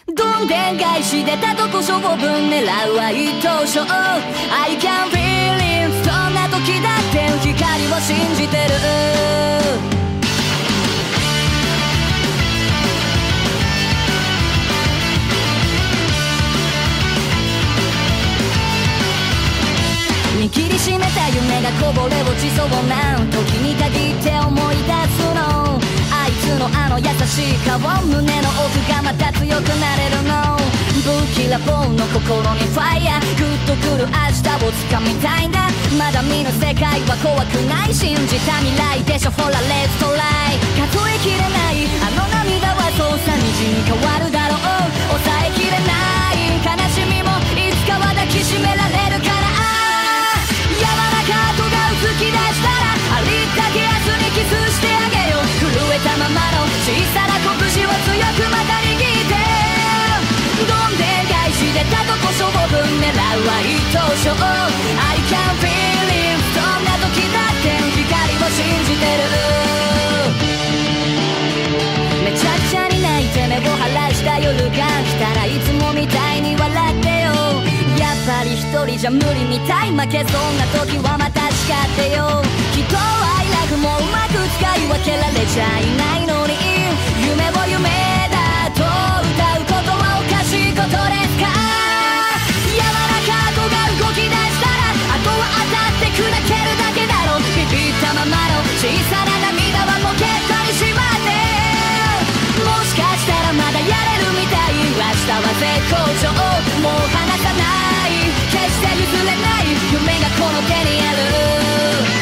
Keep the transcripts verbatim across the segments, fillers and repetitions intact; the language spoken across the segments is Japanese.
どんでん返しでたとこ勝負狙うは一等賞 I can feel it そんな時だって光を信じてる握りしめた夢がこぼれ落ちそうな時に限って思い出すのあいつのあの優しい顔胸の奥がまた強くなれるの不気らぼうの心にファイヤーグッとくる明日を掴みたいんだまだ見ぬ世界は怖くない信じた未来でしょほらレッツトライ数えきれないあの涙はそうさ虹に変わるだろう抑えきれない悲しみもいつかは抱きしめられるから柔らかとが突き出したらありったけ明日にキスしてあげよう震えたままの小さな拳を強くまた握ってどんでん返しでたとこ勝負狙うは一等賞 I can feel it そんな時だって光を信じてるめちゃくちゃに泣いて目を晴らした夜が来たらいつもみたいに笑ってよやっぱり一人じゃ無理みたい負けそうな時はまた叱ってよ人は愛楽もうまく使い分けられちゃいないのに夢を夢だと歌うことはおかしいことですか柔らかとが動き出したらあとは当たって砕けるだけだろビビったままの小さな涙はポケットにしまってもしかしたらまだやれるみたい明日は絶好調もう離さない決して譲れない夢がこの手にある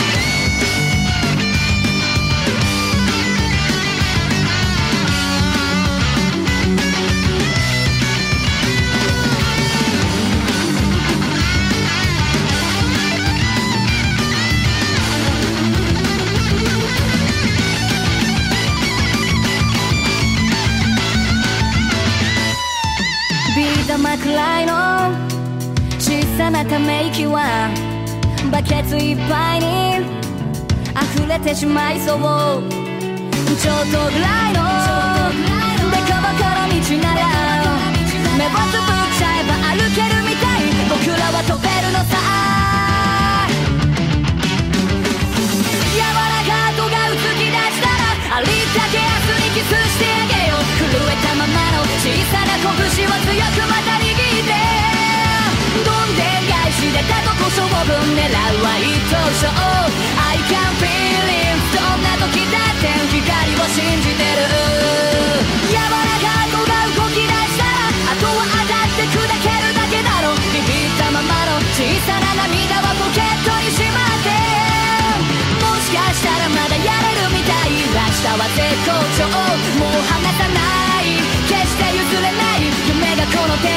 玉くらいの小さなため息はバケツいっぱいに溢れてしまいそうちょっとぐらいのデコボコの道なら目をつぶっちゃえば歩けるみたい僕らは飛べるのさ柔らかとが浮き出したらありったけ明日にキスしてあげよう震えたままの小さな拳を強くまた握ってどんでん返しでたとこ勝負狙うは一等賞 I can feel it そんな時だって光を信じてる柔らかとが動き出したらあとは当たって砕けるだけだろビビったままの小さな涙はポケットにしまってもしかしたらまだやれるみたい明日は絶好調もう離さない決して譲れない夢がこの手